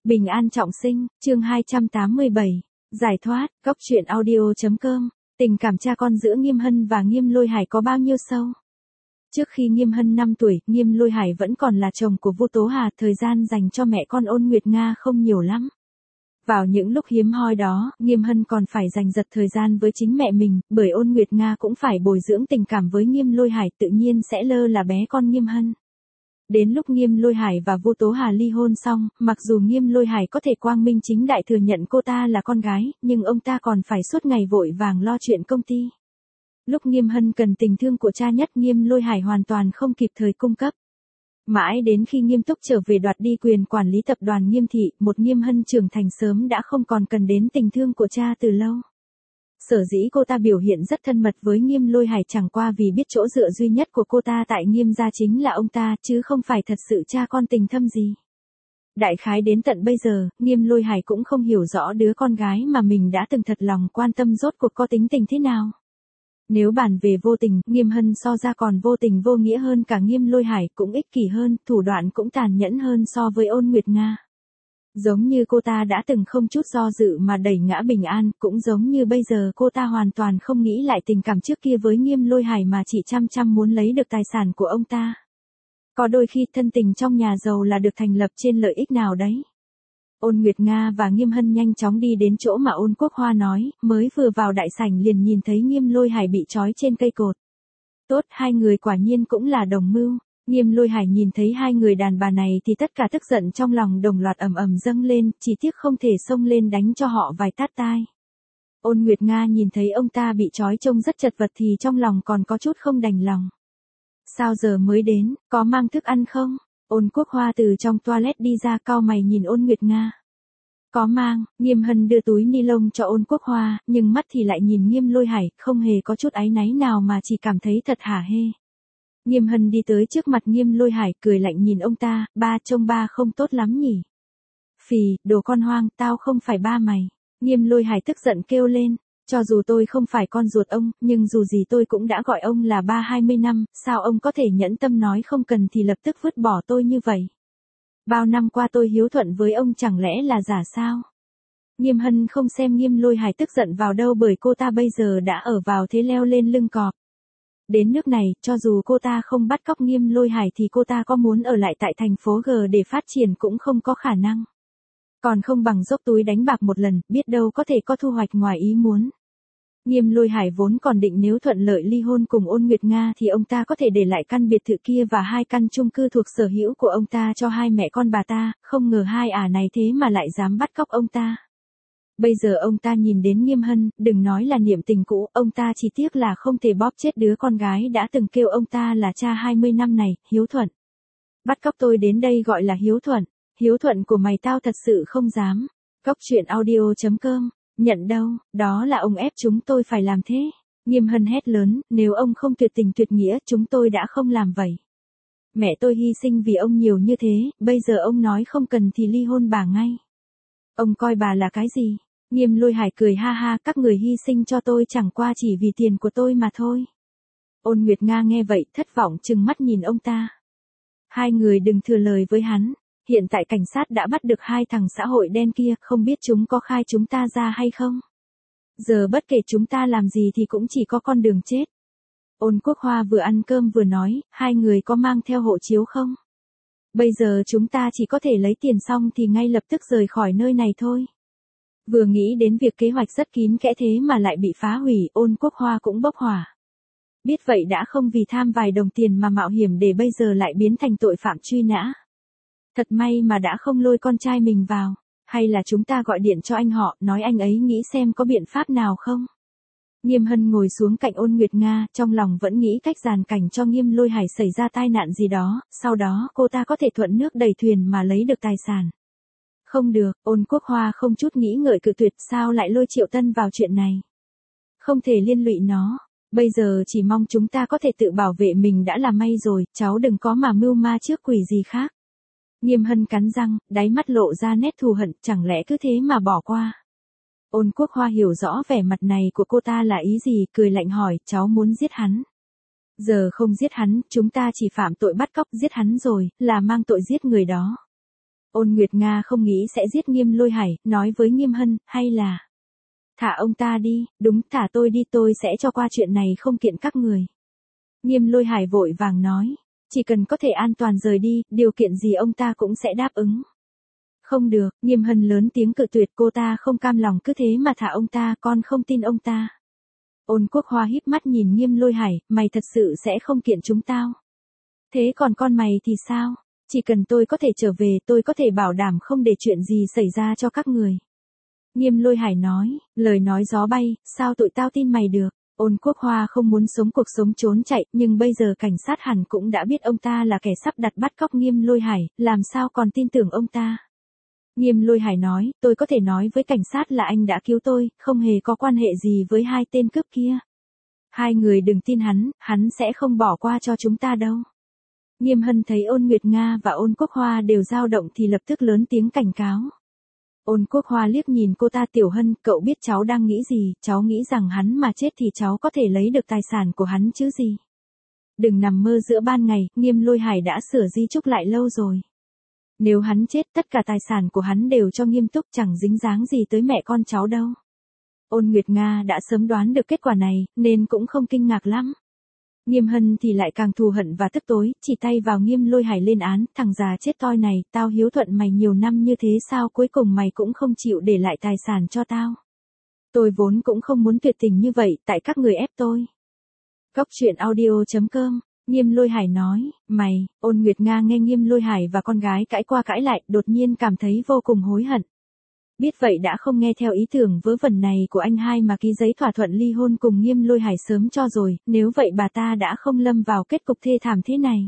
Bình an trọng sinh, chương 287. Giải thoát, góc truyện audio.com. Tình cảm cha con giữa Nghiêm Hân và Nghiêm Lôi Hải có bao nhiêu sâu? Trước khi Nghiêm Hân 5 tuổi, Nghiêm Lôi Hải vẫn còn là chồng của Vu Tố Hà, thời gian dành cho mẹ con Ôn Nguyệt Nga không nhiều lắm. Vào những lúc hiếm hoi đó, Nghiêm Hân còn phải dành giật thời gian với chính mẹ mình, bởi Ôn Nguyệt Nga cũng phải bồi dưỡng tình cảm với Nghiêm Lôi Hải, tự nhiên sẽ lơ là bé con Nghiêm Hân. Đến lúc Nghiêm Lôi Hải và Vu Tố Hà ly hôn xong, mặc dù Nghiêm Lôi Hải có thể quang minh chính đại thừa nhận cô ta là con gái, nhưng ông ta còn phải suốt ngày vội vàng lo chuyện công ty. Lúc Nghiêm Hân cần tình thương của cha nhất, Nghiêm Lôi Hải hoàn toàn không kịp thời cung cấp. Mãi đến khi Nghiêm Túc trở về đoạt đi quyền quản lý tập đoàn Nghiêm Thị, một Nghiêm Hân trưởng thành sớm đã không còn cần đến tình thương của cha từ lâu. Sở dĩ cô ta biểu hiện rất thân mật với Nghiêm Lôi Hải chẳng qua vì biết chỗ dựa duy nhất của cô ta tại Nghiêm gia chính là ông ta, chứ không phải thật sự cha con tình thâm gì. Đại khái đến tận bây giờ, Nghiêm Lôi Hải cũng không hiểu rõ đứa con gái mà mình đã từng thật lòng quan tâm rốt cuộc có tính tình thế nào. Nếu bàn về vô tình, Nghiêm Hân so ra còn vô tình vô nghĩa hơn cả Nghiêm Lôi Hải, cũng ích kỷ hơn, thủ đoạn cũng tàn nhẫn hơn so với Ôn Nguyệt Nga. Giống như cô ta đã từng không chút do dự mà đẩy ngã Bình An, cũng giống như bây giờ cô ta hoàn toàn không nghĩ lại tình cảm trước kia với Nghiêm Lôi Hải mà chỉ chăm muốn lấy được tài sản của ông ta. Có đôi khi thân tình trong nhà giàu là được thành lập trên lợi ích nào đấy. Ôn Nguyệt Nga và Nghiêm Hân nhanh chóng đi đến chỗ mà Ôn Quốc Hoa nói, mới vừa vào đại sảnh liền nhìn thấy Nghiêm Lôi Hải bị trói trên cây cột. Tốt, hai người quả nhiên cũng là đồng mưu. Nghiêm Lôi Hải nhìn thấy hai người đàn bà này thì tất cả tức giận trong lòng đồng loạt ầm ầm dâng lên, chỉ tiếc không thể xông lên đánh cho họ vài tát tai. Ôn Nguyệt Nga nhìn thấy ông ta bị trói trông rất chật vật thì trong lòng còn có chút không đành lòng. Sao giờ mới đến, có mang thức ăn không? Ôn Quốc Hoa từ trong toilet đi ra cau mày nhìn Ôn Nguyệt Nga. Có mang, Nghiêm Hân đưa túi ni lông cho Ôn Quốc Hoa, nhưng mắt thì lại nhìn Nghiêm Lôi Hải, không hề có chút áy náy nào mà chỉ cảm thấy thật hả hê. Nghiêm Hân đi tới trước mặt Nghiêm Lôi Hải, cười lạnh nhìn ông ta, ba trông ba không tốt lắm nhỉ. Phì, đồ con hoang, tao không phải ba mày. Nghiêm Lôi Hải tức giận kêu lên, cho dù tôi không phải con ruột ông, nhưng dù gì tôi cũng đã gọi ông là ba 20 năm, sao ông có thể nhẫn tâm nói không cần thì lập tức vứt bỏ tôi như vậy. Bao năm qua tôi hiếu thuận với ông chẳng lẽ là giả sao? Nghiêm Hân không xem Nghiêm Lôi Hải tức giận vào đâu bởi cô ta bây giờ đã ở vào thế leo lên lưng cọp. Đến nước này, cho dù cô ta không bắt cóc Nghiêm Lôi Hải thì cô ta có muốn ở lại tại thành phố G để phát triển cũng không có khả năng. Còn không bằng dốc túi đánh bạc một lần, biết đâu có thể có thu hoạch ngoài ý muốn. Nghiêm Lôi Hải vốn còn định nếu thuận lợi ly hôn cùng Ôn Nguyệt Nga thì ông ta có thể để lại căn biệt thự kia và hai căn chung cư thuộc sở hữu của ông ta cho hai mẹ con bà ta, không ngờ hai ả này thế mà lại dám bắt cóc ông ta. Bây giờ ông ta nhìn đến Nghiêm Hân, đừng nói là niệm tình cũ, ông ta chỉ tiếc là không thể bóp chết đứa con gái đã từng kêu ông ta là cha 20 năm này, hiếu thuận. Bắt cóc tôi đến đây gọi là hiếu thuận của mày tao thật sự không dám. Góc truyện audio.com, nhận đâu, đó là ông ép chúng tôi phải làm thế. Nghiêm Hân hét lớn, nếu ông không tuyệt tình tuyệt nghĩa chúng tôi đã không làm vậy. Mẹ tôi hy sinh vì ông nhiều như thế, bây giờ ông nói không cần thì ly hôn bà ngay. Ông coi bà là cái gì? Nghiêm Lôi Hải cười ha ha, các người hy sinh cho tôi chẳng qua chỉ vì tiền của tôi mà thôi. Ôn Nguyệt Nga nghe vậy thất vọng trừng mắt nhìn ông ta. Hai người đừng thừa lời với hắn, hiện tại cảnh sát đã bắt được hai thằng xã hội đen kia, không biết chúng có khai chúng ta ra hay không. Giờ bất kể chúng ta làm gì thì cũng chỉ có con đường chết. Ôn Quốc Hoa vừa ăn cơm vừa nói, hai người có mang theo hộ chiếu không? Bây giờ chúng ta chỉ có thể lấy tiền xong thì ngay lập tức rời khỏi nơi này thôi. Vừa nghĩ đến việc kế hoạch rất kín kẽ thế mà lại bị phá hủy, Ôn Quốc Hoa cũng bốc hỏa. Biết vậy đã không vì tham vài đồng tiền mà mạo hiểm để bây giờ lại biến thành tội phạm truy nã. Thật may mà đã không lôi con trai mình vào, hay là chúng ta gọi điện cho anh họ, nói anh ấy nghĩ xem có biện pháp nào không. Nghiêm Hân ngồi xuống cạnh Ôn Nguyệt Nga, trong lòng vẫn nghĩ cách giàn cảnh cho Nghiêm Lôi Hải xảy ra tai nạn gì đó, sau đó cô ta có thể thuận nước đẩy thuyền mà lấy được tài sản. Không được, Ôn Quốc Hoa không chút nghĩ ngợi cự tuyệt, sao lại lôi Triệu Tân vào chuyện này. Không thể liên lụy nó, bây giờ chỉ mong chúng ta có thể tự bảo vệ mình đã là may rồi, cháu đừng có mà mưu ma trước quỷ gì khác. Nghiêm Hân cắn răng, đáy mắt lộ ra nét thù hận, chẳng lẽ cứ thế mà bỏ qua. Ôn Quốc Hoa hiểu rõ vẻ mặt này của cô ta là ý gì, cười lạnh hỏi, cháu muốn giết hắn. Giờ không giết hắn, chúng ta chỉ phạm tội bắt cóc, giết hắn rồi, là mang tội giết người đó. Ôn Nguyệt Nga không nghĩ sẽ giết Nghiêm Lôi Hải, nói với Nghiêm Hân, hay là thả ông ta đi, đúng, thả tôi đi, tôi sẽ cho qua chuyện này không kiện các người. Nghiêm Lôi Hải vội vàng nói, chỉ cần có thể an toàn rời đi, điều kiện gì ông ta cũng sẽ đáp ứng. Không được, Nghiêm Hân lớn tiếng cự tuyệt, cô ta không cam lòng cứ thế mà thả ông ta, con không tin ông ta. Ôn Quốc Hoa híp mắt nhìn Nghiêm Lôi Hải, mày thật sự sẽ không kiện chúng tao. Thế còn con mày thì sao? Chỉ cần tôi có thể trở về, tôi có thể bảo đảm không để chuyện gì xảy ra cho các người. Nghiêm Lôi Hải nói, lời nói gió bay, sao tụi tao tin mày được? Ôn Quốc Hoa không muốn sống cuộc sống trốn chạy, nhưng bây giờ cảnh sát hẳn cũng đã biết ông ta là kẻ sắp đặt bắt cóc Nghiêm Lôi Hải, làm sao còn tin tưởng ông ta? Nghiêm Lôi Hải nói, tôi có thể nói với cảnh sát là anh đã cứu tôi, không hề có quan hệ gì với hai tên cướp kia. Hai người đừng tin hắn sẽ không bỏ qua cho chúng ta đâu. Nghiêm Hân thấy Ôn Nguyệt Nga và Ôn Quốc Hoa đều dao động thì lập tức lớn tiếng cảnh cáo. Ôn Quốc Hoa liếc nhìn cô ta, Tiểu Hân, cậu biết cháu đang nghĩ gì, cháu nghĩ rằng hắn mà chết thì cháu có thể lấy được tài sản của hắn chứ gì. Đừng nằm mơ giữa ban ngày, Nghiêm Lôi Hải đã sửa di chúc lại lâu rồi. Nếu hắn chết, tất cả tài sản của hắn đều cho Nghiêm Túc, chẳng dính dáng gì tới mẹ con cháu đâu. Ôn Nguyệt Nga đã sớm đoán được kết quả này, nên cũng không kinh ngạc lắm. Nghiêm Hân thì lại càng thù hận và tức tối, chỉ tay vào Nghiêm Lôi Hải lên án, thằng già chết toi này, tao hiếu thuận mày nhiều năm như thế sao cuối cùng mày cũng không chịu để lại tài sản cho tao. Tôi vốn cũng không muốn tuyệt tình như vậy, tại các người ép tôi. Góc truyện audio.com, Nghiêm Lôi Hải nói, mày, Ôn Nguyệt Nga nghe Nghiêm Lôi Hải và con gái cãi qua cãi lại, đột nhiên cảm thấy vô cùng hối hận. Biết vậy đã không nghe theo ý tưởng vớ vẩn này của anh hai mà ký giấy thỏa thuận ly hôn cùng Nghiêm Lôi Hải sớm cho rồi, nếu vậy bà ta đã không lâm vào kết cục thê thảm thế này.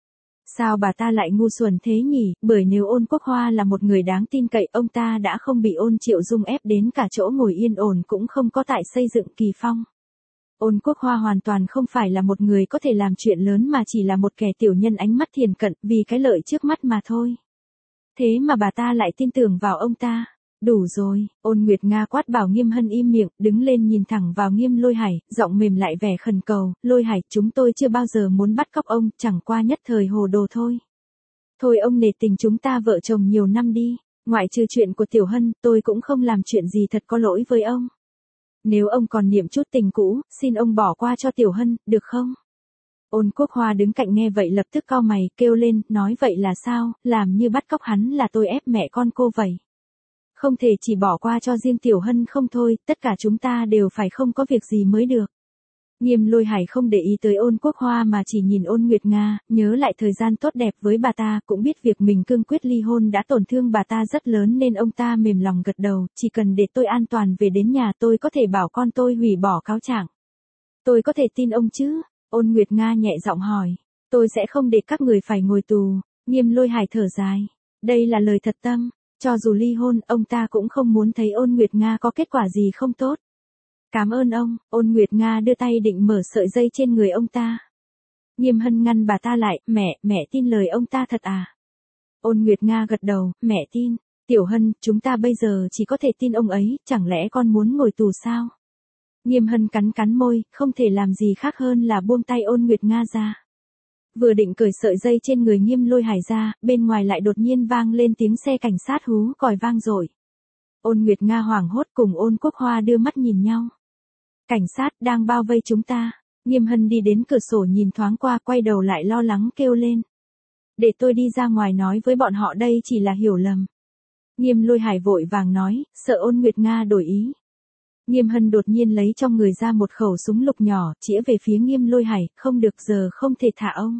Sao bà ta lại ngu xuẩn thế nhỉ, bởi nếu Ôn Quốc Hoa là một người đáng tin cậy, ông ta đã không bị Ôn Triệu Dung ép đến cả chỗ ngồi yên ổn cũng không có tại xây dựng Kỳ Phong. Ôn Quốc Hoa hoàn toàn không phải là một người có thể làm chuyện lớn mà chỉ là một kẻ tiểu nhân ánh mắt thiền cận vì cái lợi trước mắt mà thôi. Thế mà bà ta lại tin tưởng vào ông ta. Đủ rồi, Ôn Nguyệt Nga quát bảo Nghiêm Hân im miệng, đứng lên nhìn thẳng vào Nghiêm Lôi Hải, giọng mềm lại vẻ khẩn cầu, Lôi Hải, chúng tôi chưa bao giờ muốn bắt cóc ông, chẳng qua nhất thời hồ đồ thôi. Thôi ông nể tình chúng ta vợ chồng nhiều năm đi, ngoại trừ chuyện của Tiểu Hân, tôi cũng không làm chuyện gì thật có lỗi với ông. Nếu ông còn niệm chút tình cũ, xin ông bỏ qua cho Tiểu Hân, được không? Ôn Quốc Hoa đứng cạnh nghe vậy lập tức cau mày, kêu lên, nói vậy là sao, làm như bắt cóc hắn là tôi ép mẹ con cô vậy. Không thể chỉ bỏ qua cho riêng Tiểu Hân không thôi, tất cả chúng ta đều phải không có việc gì mới được. Nghiêm Lôi Hải không để ý tới Ôn Quốc Hoa mà chỉ nhìn Ôn Nguyệt Nga, nhớ lại thời gian tốt đẹp với bà ta, cũng biết việc mình cương quyết ly hôn đã tổn thương bà ta rất lớn nên ông ta mềm lòng gật đầu, chỉ cần để tôi an toàn về đến nhà tôi có thể bảo con tôi hủy bỏ cáo trạng. Tôi có thể tin ông chứ? Ôn Nguyệt Nga nhẹ giọng hỏi. Tôi sẽ không để các người phải ngồi tù. Nghiêm Lôi Hải thở dài. Đây là lời thật tâm. Cho dù ly hôn, ông ta cũng không muốn thấy Ôn Nguyệt Nga có kết quả gì không tốt. Cảm ơn ông. Ôn Nguyệt Nga đưa tay định mở sợi dây trên người ông ta. Nghiêm Hân ngăn bà ta lại, mẹ tin lời ông ta thật à? Ôn Nguyệt Nga gật đầu, mẹ tin. Tiểu Hân, chúng ta bây giờ chỉ có thể tin ông ấy, chẳng lẽ con muốn ngồi tù sao? Nghiêm Hân cắn môi, không thể làm gì khác hơn là buông tay Ôn Nguyệt Nga ra. Vừa định cởi sợi dây trên người Nghiêm Lôi Hải ra, bên ngoài lại đột nhiên vang lên tiếng xe cảnh sát hú còi vang dội. Ôn Nguyệt Nga hoảng hốt cùng Ôn Quốc Hoa đưa mắt nhìn nhau. Cảnh sát đang bao vây chúng ta. Nghiêm Hân đi đến cửa sổ nhìn thoáng qua, quay đầu lại lo lắng kêu lên. Để tôi đi ra ngoài nói với bọn họ, đây chỉ là hiểu lầm. Nghiêm Lôi Hải vội vàng nói, sợ Ôn Nguyệt Nga đổi ý. Nghiêm Hân đột nhiên lấy trong người ra một khẩu súng lục nhỏ, chĩa về phía Nghiêm Lôi Hải, không được, giờ không thể thả ông.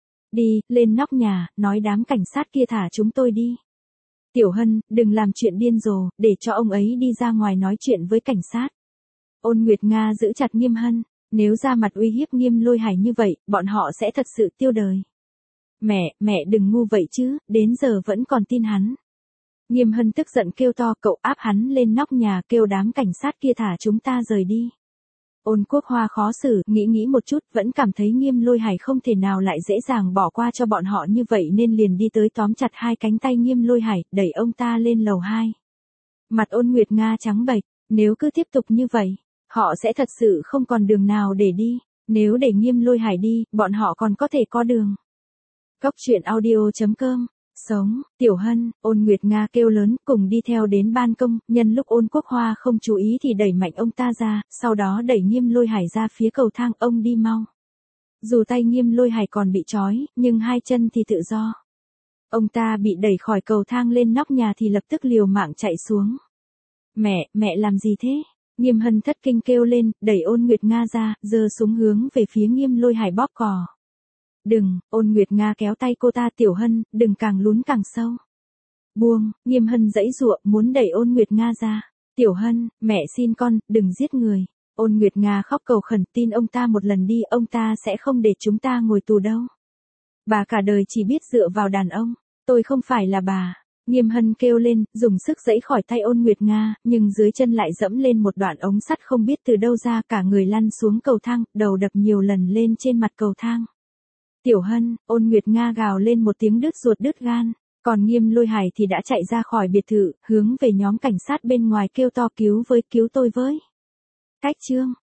Đi, lên nóc nhà, nói đám cảnh sát kia thả chúng tôi đi. Tiểu Hân, đừng làm chuyện điên rồ, để cho ông ấy đi ra ngoài nói chuyện với cảnh sát. Ôn Nguyệt Nga giữ chặt Nghiêm Hân, nếu ra mặt uy hiếp Nghiêm Lôi Hải như vậy, bọn họ sẽ thật sự tiêu đời. Mẹ đừng ngu vậy chứ, đến giờ vẫn còn tin hắn. Nghiêm Hân tức giận kêu to, cậu áp hắn lên nóc nhà, kêu đám cảnh sát kia thả chúng ta rời đi. Ôn Quốc Hoa khó xử, nghĩ một chút, vẫn cảm thấy Nghiêm Lôi Hải không thể nào lại dễ dàng bỏ qua cho bọn họ như vậy nên liền đi tới tóm chặt hai cánh tay Nghiêm Lôi Hải, đẩy ông ta lên lầu 2. Mặt Ôn Nguyệt Nga trắng bệch, nếu cứ tiếp tục như vậy, họ sẽ thật sự không còn đường nào để đi, nếu để Nghiêm Lôi Hải đi, bọn họ còn có thể có đường. Góc truyện audio.com Sống, Tiểu Hân, Ôn Nguyệt Nga kêu lớn, cùng đi theo đến ban công, nhân lúc Ôn Quốc Hoa không chú ý thì đẩy mạnh ông ta ra, sau đó đẩy Nghiêm Lôi Hải ra phía cầu thang, ông đi mau. Dù tay Nghiêm Lôi Hải còn bị trói, nhưng hai chân thì tự do. Ông ta bị đẩy khỏi cầu thang lên nóc nhà thì lập tức liều mạng chạy xuống. Mẹ làm gì thế? Nghiêm Hân thất kinh kêu lên, đẩy Ôn Nguyệt Nga ra, giơ súng hướng về phía Nghiêm Lôi Hải bóp cò. Đừng, Ôn Nguyệt Nga kéo tay cô ta. Tiểu Hân, đừng càng lún càng sâu. Buông, Nghiêm Hân giãy giụa muốn đẩy Ôn Nguyệt Nga ra. Tiểu Hân, mẹ xin con, đừng giết người. Ôn Nguyệt Nga khóc cầu khẩn, tin ông ta một lần đi, ông ta sẽ không để chúng ta ngồi tù đâu. Bà cả đời chỉ biết dựa vào đàn ông, tôi không phải là bà. Nghiêm Hân kêu lên, dùng sức giãy khỏi tay Ôn Nguyệt Nga, nhưng dưới chân lại dẫm lên một đoạn ống sắt không biết từ đâu ra, cả người lăn xuống cầu thang, đầu đập nhiều lần lên trên mặt cầu thang. Tiểu Hân, Ôn Nguyệt Nga gào lên một tiếng đứt ruột đứt gan, còn Nghiêm Lôi Hải thì đã chạy ra khỏi biệt thự, hướng về nhóm cảnh sát bên ngoài kêu to cứu tôi với. Cách chương